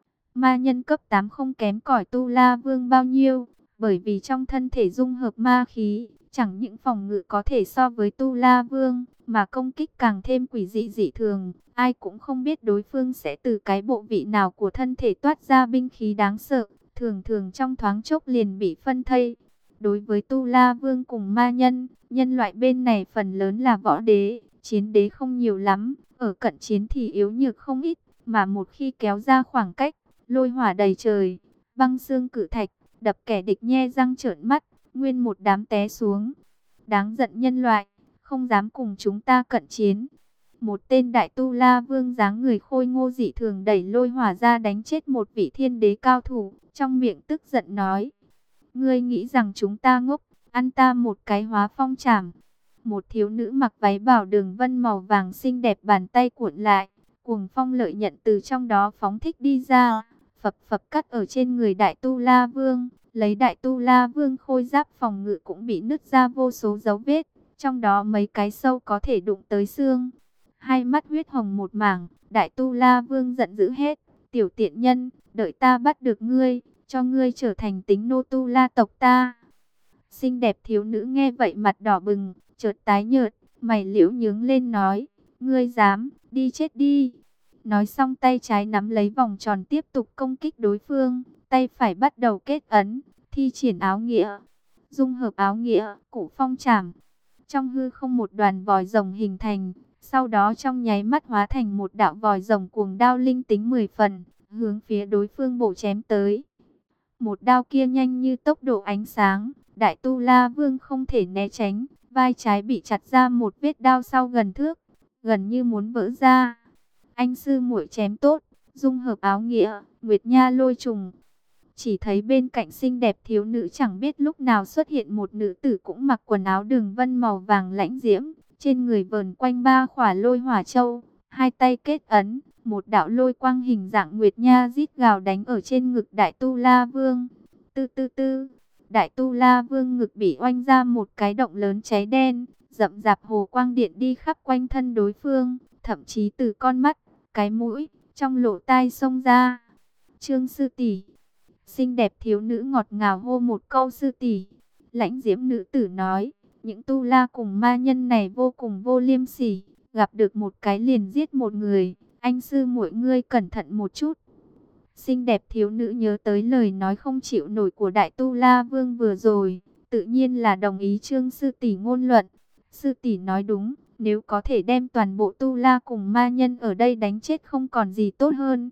Ma nhân cấp tám không kém cỏi tu la vương bao nhiêu, bởi vì trong thân thể dung hợp ma khí, chẳng những phòng ngự có thể so với tu la vương, mà công kích càng thêm quỷ dị dị thường. Ai cũng không biết đối phương sẽ từ cái bộ vị nào của thân thể toát ra binh khí đáng sợ, thường thường trong thoáng chốc liền bị phân thây. Đối với tu la vương cùng ma nhân, nhân loại bên này phần lớn là võ đế, chiến đế không nhiều lắm, ở cận chiến thì yếu nhược không ít, mà một khi kéo ra khoảng cách, lôi hỏa đầy trời, băng xương cự thạch, đập kẻ địch nhe răng trợn mắt, nguyên một đám té xuống. Đáng giận nhân loại, không dám cùng chúng ta cận chiến. Một tên đại tu la vương dáng người khôi ngô dị thường đẩy lôi hỏa ra đánh chết một vị thiên đế cao thủ, trong miệng tức giận nói. Ngươi nghĩ rằng chúng ta ngốc, ăn ta một cái hóa phong chảm. Một thiếu nữ mặc váy bảo đường vân màu vàng xinh đẹp bàn tay cuộn lại, cuồng phong lợi nhận từ trong đó phóng thích đi ra, phập phập cắt ở trên người đại tu la vương, lấy đại tu la vương khôi giáp phòng ngự cũng bị nứt ra vô số dấu vết, trong đó mấy cái sâu có thể đụng tới xương. Hai mắt huyết hồng một mảng, đại tu la vương giận dữ hết, tiểu tiện nhân, đợi ta bắt được ngươi, cho ngươi trở thành tính nô tu la tộc ta. Xinh đẹp thiếu nữ nghe vậy mặt đỏ bừng, chợt tái nhợt, mày liễu nhướng lên nói, ngươi dám, đi chết đi. Nói xong tay trái nắm lấy vòng tròn tiếp tục công kích đối phương, tay phải bắt đầu kết ấn, thi triển áo nghĩa, dung hợp áo nghĩa, cổ phong trảm. Trong hư không một đoàn vòi rồng hình thành, sau đó trong nháy mắt hóa thành một đạo vòi rồng cuồng đao linh tính mười phần, hướng phía đối phương bổ chém tới. Một đao kia nhanh như tốc độ ánh sáng, đại tu la vương không thể né tránh, vai trái bị chặt ra một vết đao sau gần thước, gần như muốn vỡ ra. Anh sư muội chém tốt, dung hợp áo nghĩa, Nguyệt Nha lôi trùng. Chỉ thấy bên cạnh xinh đẹp thiếu nữ chẳng biết lúc nào xuất hiện một nữ tử cũng mặc quần áo đường vân màu vàng lãnh diễm, trên người vờn quanh ba khỏa lôi hỏa châu, hai tay kết ấn, một đạo lôi quang hình dạng Nguyệt Nha rít gào đánh ở trên ngực Đại Tu La Vương. Tư tư tư, Đại Tu La Vương ngực bị oanh ra một cái động lớn cháy đen, rậm rạp hồ quang điện đi khắp quanh thân đối phương, thậm chí từ con mắt, cái mũi, trong lỗ tai xông ra. Trương sư tỷ. Xinh đẹp thiếu nữ ngọt ngào hô một câu sư tỷ. Lãnh diễm nữ tử nói, những tu la cùng ma nhân này vô cùng vô liêm sỉ, gặp được một cái liền giết một người, anh sư muội ngươi cẩn thận một chút. Xinh đẹp thiếu nữ nhớ tới lời nói không chịu nổi của Đại Tu La Vương vừa rồi, tự nhiên là đồng ý Trương sư tỷ ngôn luận. Sư tỷ nói đúng, nếu có thể đem toàn bộ tu la cùng ma nhân ở đây đánh chết không còn gì tốt hơn.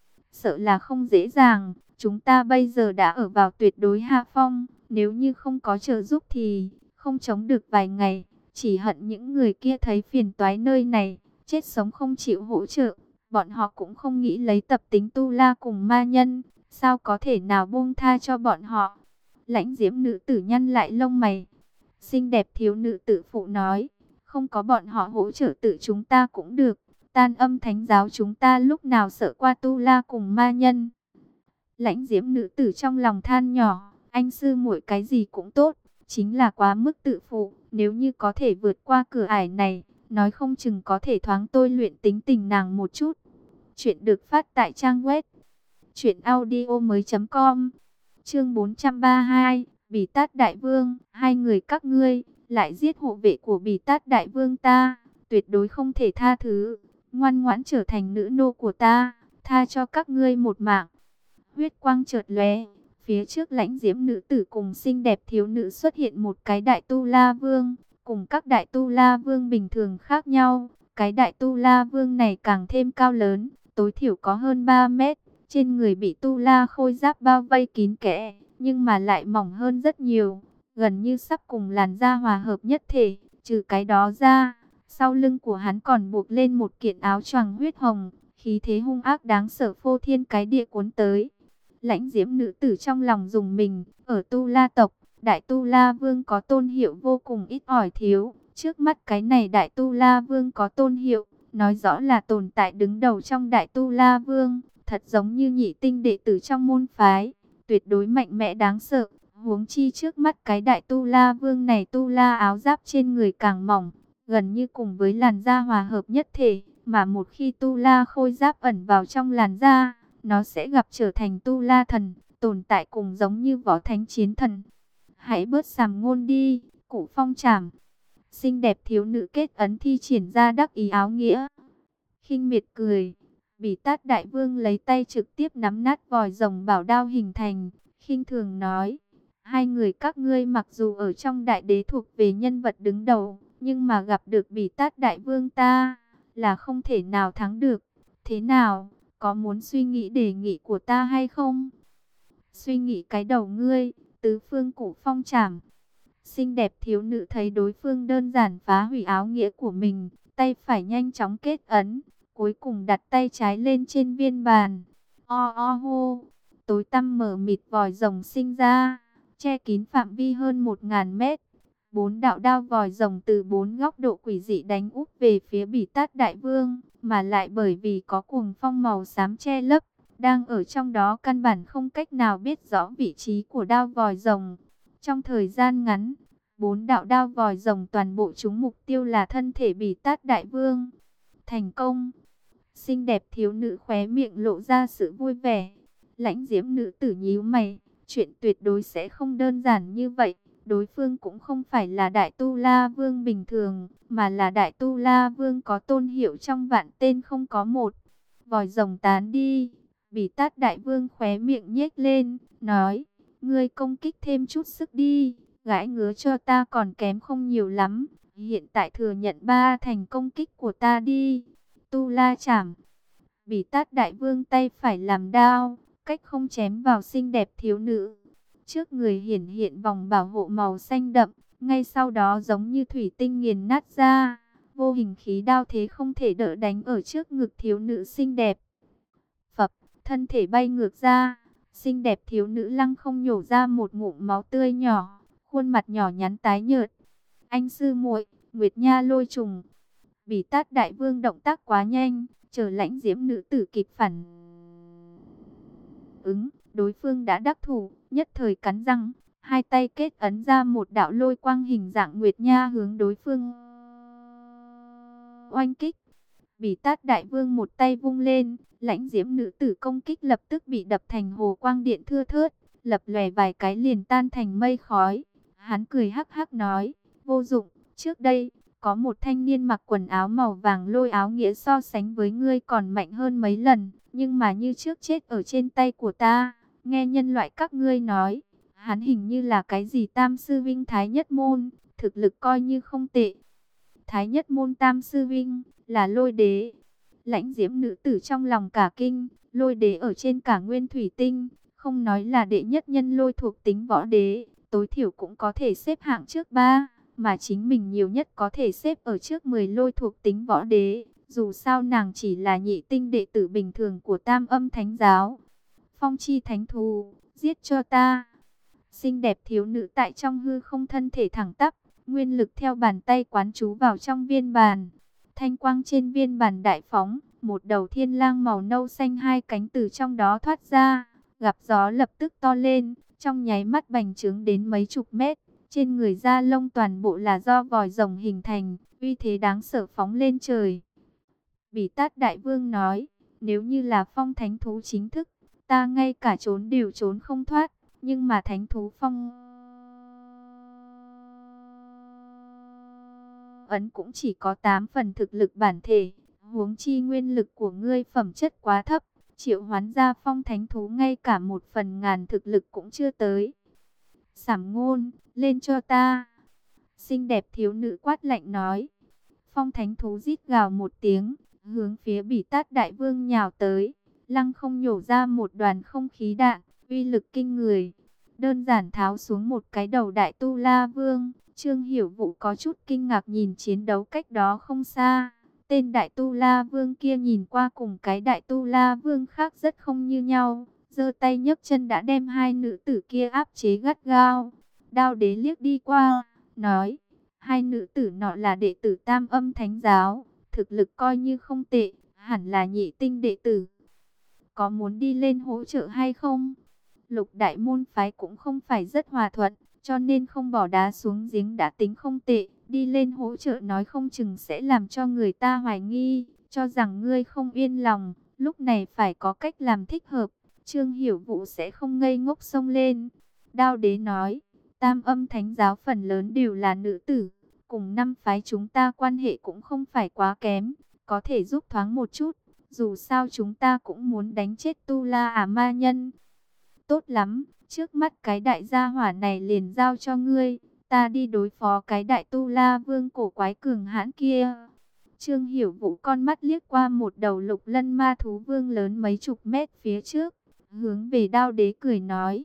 Sợ là không dễ dàng. Chúng ta bây giờ đã ở vào tuyệt đối hạ phong, nếu như không có trợ giúp thì không chống được vài ngày, chỉ hận những người kia thấy phiền toái nơi này, chết sống không chịu hỗ trợ, bọn họ cũng không nghĩ lấy tập tính tu la cùng ma nhân, sao có thể nào buông tha cho bọn họ. Lãnh diễm nữ tử nhăn lại lông mày, xinh đẹp thiếu nữ tử phụ nói, không có bọn họ hỗ trợ tự chúng ta cũng được, Tan Âm Thánh giáo chúng ta lúc nào sợ qua tu la cùng ma nhân. Lãnh diễm nữ tử trong lòng than nhỏ, anh sư muội cái gì cũng tốt, chính là quá mức tự phụ, nếu như có thể vượt qua cửa ải này, nói không chừng có thể thoáng tôi luyện tính tình nàng một chút. Chuyện được phát tại trang web truyện audio mới chấm com. Chương bốn trăm ba mươi hai, Bỉ Tát Đại Vương, hai người các ngươi lại giết hộ vệ của Bỉ Tát Đại Vương ta, tuyệt đối không thể tha thứ, ngoan ngoãn trở thành nữ nô của ta, tha cho các ngươi một mạng. Huyết quang chợt lóe, phía trước lãnh diễm nữ tử cùng xinh đẹp thiếu nữ xuất hiện một cái Đại Tu La Vương, cùng các Đại Tu La Vương bình thường khác nhau, cái Đại Tu La Vương này càng thêm cao lớn, tối thiểu có hơn ba mét, trên người bị Tu La khôi giáp bao vây kín kẽ, nhưng mà lại mỏng hơn rất nhiều, gần như sắp cùng làn da hòa hợp nhất thể, trừ cái đó ra, sau lưng của hắn còn buộc lên một kiện áo choàng huyết hồng, khí thế hung ác đáng sợ phô thiên cái địa cuốn tới. Lãnh diễm nữ tử trong lòng dùng mình, ở Tu La tộc, Đại Tu La Vương có tôn hiệu vô cùng ít ỏi thiếu, trước mắt cái này Đại Tu La Vương có tôn hiệu, nói rõ là tồn tại đứng đầu trong Đại Tu La Vương, thật giống như nhị tinh đệ tử trong môn phái, tuyệt đối mạnh mẽ đáng sợ, huống chi trước mắt cái Đại Tu La Vương này Tu La áo giáp trên người càng mỏng, gần như cùng với làn da hòa hợp nhất thể, mà một khi Tu La khôi giáp ẩn vào trong làn da, nó sẽ gặp trở thành Tu La thần, tồn tại cùng giống như võ thánh chiến thần. Hãy bớt sàm ngôn đi, Cụ Phong Trảm. Xinh đẹp thiếu nữ kết ấn thi triển ra đắc ý áo nghĩa. Khinh miệt cười, Bỉ Tát Đại Vương lấy tay trực tiếp nắm nát vòi rồng bảo đao hình thành, khinh thường nói, hai người các ngươi mặc dù ở trong đại đế thuộc về nhân vật đứng đầu, nhưng mà gặp được Bỉ Tát Đại Vương ta, là không thể nào thắng được. Thế nào? Có muốn suy nghĩ đề nghị của ta hay không? Suy nghĩ cái đầu ngươi, tứ phương Cụ Phong Trảm. Xinh đẹp thiếu nữ thấy đối phương đơn giản phá hủy áo nghĩa của mình, tay phải nhanh chóng kết ấn, cuối cùng đặt tay trái lên trên viên bàn. O o hô, tối tăm mở mịt vòi rồng sinh ra, che kín phạm vi hơn một ngàn mét. Bốn đạo đao vòi rồng từ bốn góc độ quỷ dị đánh úp về phía Bỉ Tát Đại Vương, mà lại bởi vì có cuồng phong màu xám che lấp, đang ở trong đó căn bản không cách nào biết rõ vị trí của đao vòi rồng. Trong thời gian ngắn, bốn đạo đao vòi rồng toàn bộ chúng mục tiêu là thân thể Bỉ Tát Đại Vương. Thành công! Xinh đẹp thiếu nữ khóe miệng lộ ra sự vui vẻ. Lãnh diễm nữ tử nhíu mày, chuyện tuyệt đối sẽ không đơn giản như vậy. Đối phương cũng không phải là Đại Tu La Vương bình thường, mà là Đại Tu La Vương có tôn hiệu trong vạn tên không có một. Vòi rồng tán đi, Bỉ Tát Đại Vương khóe miệng nhếch lên, nói, ngươi công kích thêm chút sức đi, gãi ngứa cho ta còn kém không nhiều lắm, hiện tại thừa nhận ba thành công kích của ta đi. Tu La Chảm. Bỉ Tát Đại Vương tay phải làm đao, cách không chém vào xinh đẹp thiếu nữ. Trước người hiển hiện vòng bảo hộ màu xanh đậm, Ngay sau đó giống như thủy tinh nghiền nát ra, vô hình khí đao thế không thể đỡ đánh ở trước ngực thiếu nữ xinh đẹp. Phập, thân thể bay ngược ra, xinh đẹp thiếu nữ lăng không nhổ ra một ngụm máu tươi nhỏ, khuôn mặt nhỏ nhắn tái nhợt. Anh sư muội, Nguyệt Nha lôi trùng. Bỉ Tát đại vương động tác quá nhanh, chờ Lãnh Diễm nữ tử kịp phản ứng, đối phương đã đắc thủ, nhất thời cắn răng, hai tay kết ấn ra một đạo lôi quang hình dạng Nguyệt Nha hướng đối phương oanh kích. Bỉ Tát đại vương một tay vung lên, Lãnh Diễm nữ tử công kích lập tức bị đập thành hồ quang điện thưa thớt, lập lòe vài cái liền tan thành mây khói. Hắn cười hắc hắc nói, vô dụng, trước đây có một thanh niên mặc quần áo màu vàng lôi áo nghĩa so sánh với ngươi còn mạnh hơn mấy lần, nhưng mà như trước chết ở trên tay của ta. Nghe nhân loại các ngươi nói, hắn hình như là cái gì tam sư vinh thái nhất môn, thực lực coi như không tệ. Thái nhất môn tam sư vinh là lôi đế. Lãnh Diễm nữ tử trong lòng cả kinh, lôi đế ở trên cả nguyên thủy tinh, không nói là đệ nhất nhân lôi thuộc tính võ đế, tối thiểu cũng có thể xếp hạng trước ba, mà chính mình nhiều nhất có thể xếp ở trước mười lôi thuộc tính võ đế. Dù sao nàng chỉ là nhị tinh đệ tử bình thường của Tam Âm Thánh giáo. Phong chi thánh thú, giết cho ta. Xinh đẹp thiếu nữ tại trong hư không thân thể thẳng tắp, nguyên lực theo bàn tay quán trú vào trong viên bàn. Thanh quang trên viên bàn đại phóng, một đầu thiên lang màu nâu xanh hai cánh từ trong đó thoát ra, gặp gió lập tức to lên, trong nháy mắt bành trướng đến mấy chục mét. Trên người da lông toàn bộ là do vòi rồng hình thành, uy thế đáng sợ phóng lên trời. Bỉ Tát đại vương nói, nếu như là phong thánh thú chính thức, ta ngay cả trốn đều trốn không thoát, nhưng mà thánh thú phong ấn cũng chỉ có tám phần thực lực bản thể, huống chi nguyên lực của ngươi phẩm chất quá thấp, triệu hoán ra phong thánh thú ngay cả một phần ngàn thực lực cũng chưa tới. Sảm ngôn, lên cho ta. Xinh đẹp thiếu nữ quát lạnh nói. Phong thánh thú rít gào một tiếng, hướng phía Bỉ Tát đại vương nhào tới, lăng không nhổ ra một đoàn không khí đạn, uy lực kinh người. Đơn giản tháo xuống một cái đầu đại tu la vương. Trương Hiểu Vũ có chút kinh ngạc nhìn chiến đấu cách đó không xa. Tên đại tu la vương kia nhìn qua cùng cái đại tu la vương khác rất không như nhau. Giơ tay nhấc chân đã đem hai nữ tử kia áp chế gắt gao. Đao đế liếc đi qua, nói, hai nữ tử nọ là đệ tử Tam Âm Thánh giáo, thực lực coi như không tệ, hẳn là nhị tinh đệ tử. Có muốn đi lên hỗ trợ hay không? Lục đại môn phái cũng không phải rất hòa thuận, cho nên không bỏ đá xuống giếng đã tính không tệ. Đi lên hỗ trợ nói không chừng sẽ làm cho người ta hoài nghi, cho rằng ngươi không yên lòng. Lúc này phải có cách làm thích hợp. Trương Hiểu Vũ sẽ không ngây ngốc xông lên. Đao đế nói, Tam Âm Thánh giáo phần lớn đều là nữ tử, cùng năm phái chúng ta quan hệ cũng không phải quá kém, có thể giúp thoáng một chút. Dù sao chúng ta cũng muốn đánh chết Tu La à ma nhân. Tốt lắm, trước mắt cái đại gia hỏa này liền giao cho ngươi, ta đi đối phó cái đại Tu La vương cổ quái cường hãn kia. Trương Hiểu Vũ con mắt liếc qua một đầu lục lân ma thú vương lớn mấy chục mét phía trước, hướng về Đao đế cười nói.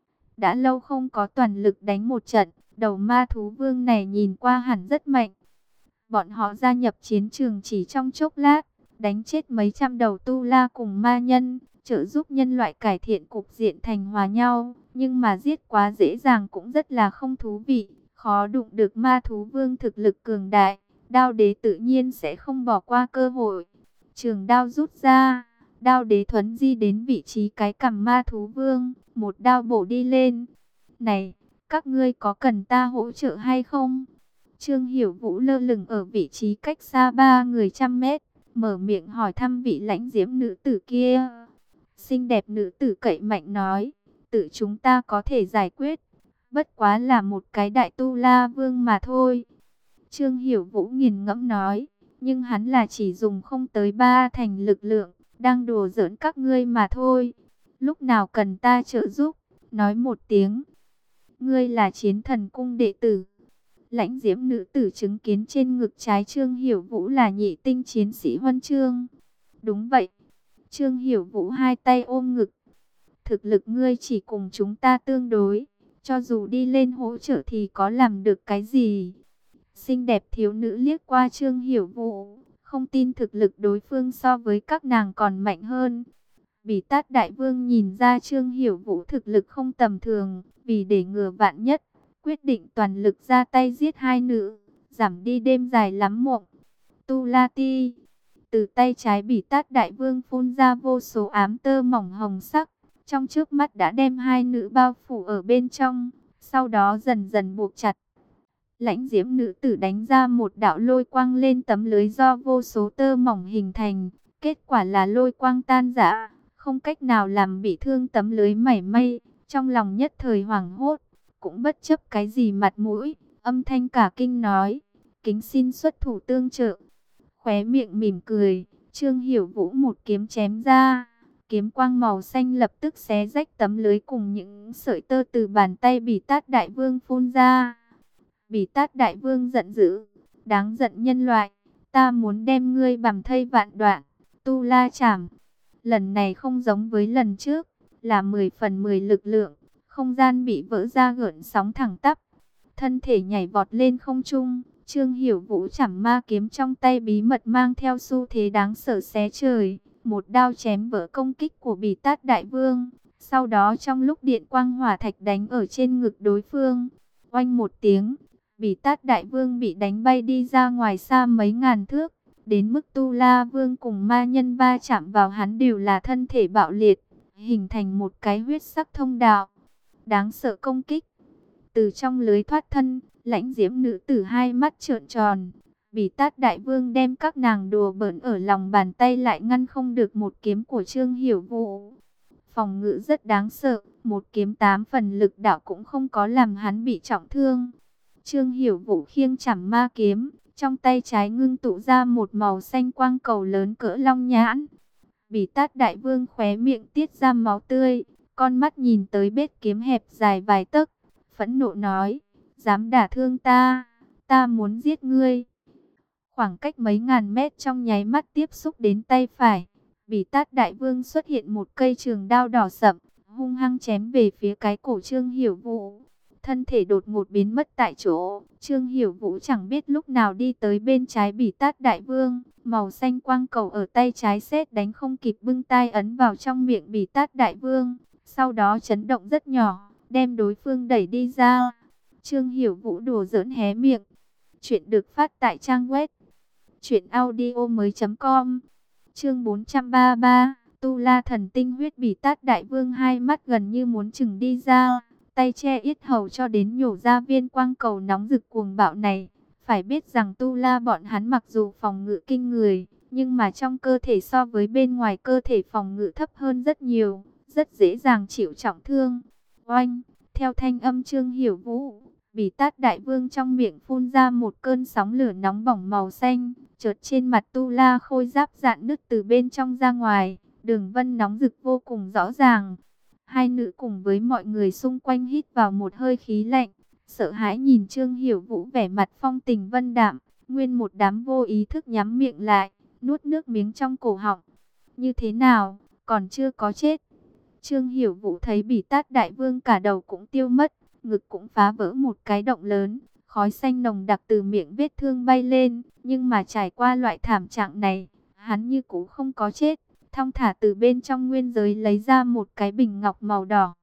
Đã lâu không có toàn lực đánh một trận, đầu ma thú vương này nhìn qua hẳn rất mạnh. Bọn họ gia nhập chiến trường chỉ trong chốc lát, đánh chết mấy trăm đầu tu la cùng ma nhân, trợ giúp nhân loại cải thiện cục diện thành hòa nhau. Nhưng mà giết quá dễ dàng cũng rất là không thú vị, khó đụng được ma thú vương thực lực cường đại. Đao đế tự nhiên sẽ không bỏ qua cơ hội. Trường đao rút ra, Đao đế thuấn di đến vị trí cái cằm ma thú vương, một đao bổ đi lên. Này, các ngươi có cần ta hỗ trợ hay không? Trương Hiểu Vũ lơ lửng ở vị trí cách xa ba người trăm mét, mở miệng hỏi thăm vị Lãnh Diễm nữ tử kia. Xinh đẹp nữ tử cậy mạnh nói, tự chúng ta có thể giải quyết, bất quá là một cái đại tu la vương mà thôi. Trương Hiểu Vũ nghiền ngẫm nói, nhưng hắn là chỉ dùng không tới ba thành lực lượng, đang đùa giỡn các ngươi mà thôi. Lúc nào cần ta trợ giúp, nói một tiếng. Ngươi là Chiến Thần cung đệ tử. Lãnh Diễm nữ tử chứng kiến trên ngực trái Trương Hiểu Vũ là nhị tinh chiến sĩ huân chương. Đúng vậy. Trương Hiểu Vũ hai tay ôm ngực. Thực lực ngươi chỉ cùng chúng ta tương đối, cho dù đi lên hỗ trợ thì có làm được cái gì? Xinh đẹp thiếu nữ liếc qua Trương Hiểu Vũ, không tin thực lực đối phương so với các nàng còn mạnh hơn. Bỉ Tát Đại Vương nhìn ra Trương Hiểu Vũ thực lực không tầm thường, vì để ngừa vạn nhất, quyết định toàn lực ra tay giết hai nữ, giảm đi đêm dài lắm mộng. Tu La Ti, từ tay trái Bỉ Tát Đại Vương phun ra vô số ám tơ mỏng hồng sắc, trong trước mắt đã đem hai nữ bao phủ ở bên trong, sau đó dần dần buộc chặt. Lãnh diễm nữ tử đánh ra một đạo lôi quang lên tấm lưới do vô số tơ mỏng hình thành, kết quả là lôi quang tan rã, không cách nào làm bị thương tấm lưới mảy may. Trong lòng nhất thời hoảng hốt, cũng bất chấp cái gì mặt mũi, âm thanh cả kinh nói, kính xin xuất thủ tương trợ. Khóe miệng mỉm cười, Trương Hiểu Vũ một kiếm chém ra, kiếm quang màu xanh lập tức xé rách tấm lưới cùng những sợi tơ từ bàn tay Bỉ Tát Đại Vương phun ra. Bỉ Tát Đại Vương giận dữ, đáng giận nhân loại, ta muốn đem ngươi bằm thây vạn đoạn. Tu La Chảm, lần này không giống với lần trước, là mười phần mười lực lượng, không gian bị vỡ ra gợn sóng thẳng tắp, thân thể nhảy vọt lên không trung. Trương Hiểu Vũ chảm ma kiếm trong tay bí mật mang theo xu thế đáng sợ xé trời, một đao chém vỡ công kích của Bỉ Tát Đại Vương. Sau đó trong lúc điện quang hỏa thạch đánh ở trên ngực đối phương, oanh một tiếng, Bỉ Tát Đại Vương bị đánh bay đi ra ngoài xa mấy ngàn thước, đến mức Tu La Vương cùng ma nhân va chạm vào hắn đều là thân thể bạo liệt, hình thành một cái huyết sắc thông đạo. Đáng sợ công kích. Từ trong lưới thoát thân, lãnh diễm nữ tử hai mắt trợn tròn. Bỉ Tát Đại Vương đem các nàng đùa bỡn ở lòng bàn tay lại ngăn không được một kiếm của Trương Hiểu Vũ. Phòng ngự rất đáng sợ, một kiếm tám phần lực đạo cũng không có làm hắn bị trọng thương. Trương Hiểu Vũ khiêng chảm ma kiếm, trong tay trái ngưng tụ ra một màu xanh quang cầu lớn cỡ long nhãn. Bỉ Tát Đại Vương khóe miệng tiết ra máu tươi, con mắt nhìn tới bết kiếm hẹp dài vài tấc, phẫn nộ nói, dám đả thương ta, ta muốn giết ngươi. Khoảng cách mấy ngàn mét trong nháy mắt tiếp xúc đến tay phải, Bỉ Tát Đại Vương xuất hiện một cây trường đao đỏ sậm, hung hăng chém về phía cái cổ Trương Hiểu Vũ. Thân thể đột ngột biến mất tại chỗ, Trương Hiểu Vũ chẳng biết lúc nào đi tới bên trái Bỉ Tát Đại Vương, màu xanh quang cầu ở tay trái sét đánh không kịp bưng tay ấn vào trong miệng Bỉ Tát Đại Vương, sau đó chấn động rất nhỏ, đem đối phương đẩy đi ra. Trương Hiểu Vũ đùa giỡn hé miệng. Chuyện được phát tại trang web truyện audio mới.com. Chương bốn trăm ba mươi ba, Tu La Thần Tinh Huyết. Bỉ Tát Đại Vương hai mắt gần như muốn chừng đi ra, tay che yết hầu cho đến nhổ ra viên quang cầu nóng rực cuồng bạo này. Phải biết rằng Tu La bọn hắn mặc dù phòng ngự kinh người, nhưng mà trong cơ thể so với bên ngoài cơ thể phòng ngự thấp hơn rất nhiều, rất dễ dàng chịu trọng thương. Oanh, theo thanh âm Trương Hiểu Vũ, Bỉ Tát Đại Vương trong miệng phun ra một cơn sóng lửa nóng bỏng màu xanh, chợt trên mặt Tu La khôi giáp rạn nứt từ bên trong ra ngoài, đường vân nóng rực vô cùng rõ ràng. Hai nữ cùng với mọi người xung quanh hít vào một hơi khí lạnh, sợ hãi nhìn Trương Hiểu Vũ vẻ mặt phong tình vân đạm, nguyên một đám vô ý thức nhắm miệng lại, nuốt nước miếng trong cổ họng. Như thế nào, còn chưa có chết? Trương Hiểu Vũ thấy Bỉ Tát Đại Vương cả đầu cũng tiêu mất, ngực cũng phá vỡ một cái động lớn, khói xanh nồng đặc từ miệng vết thương bay lên, nhưng mà trải qua loại thảm trạng này, hắn như cũ không có chết. Thong thả từ bên trong nguyên giới lấy ra một cái bình ngọc màu đỏ,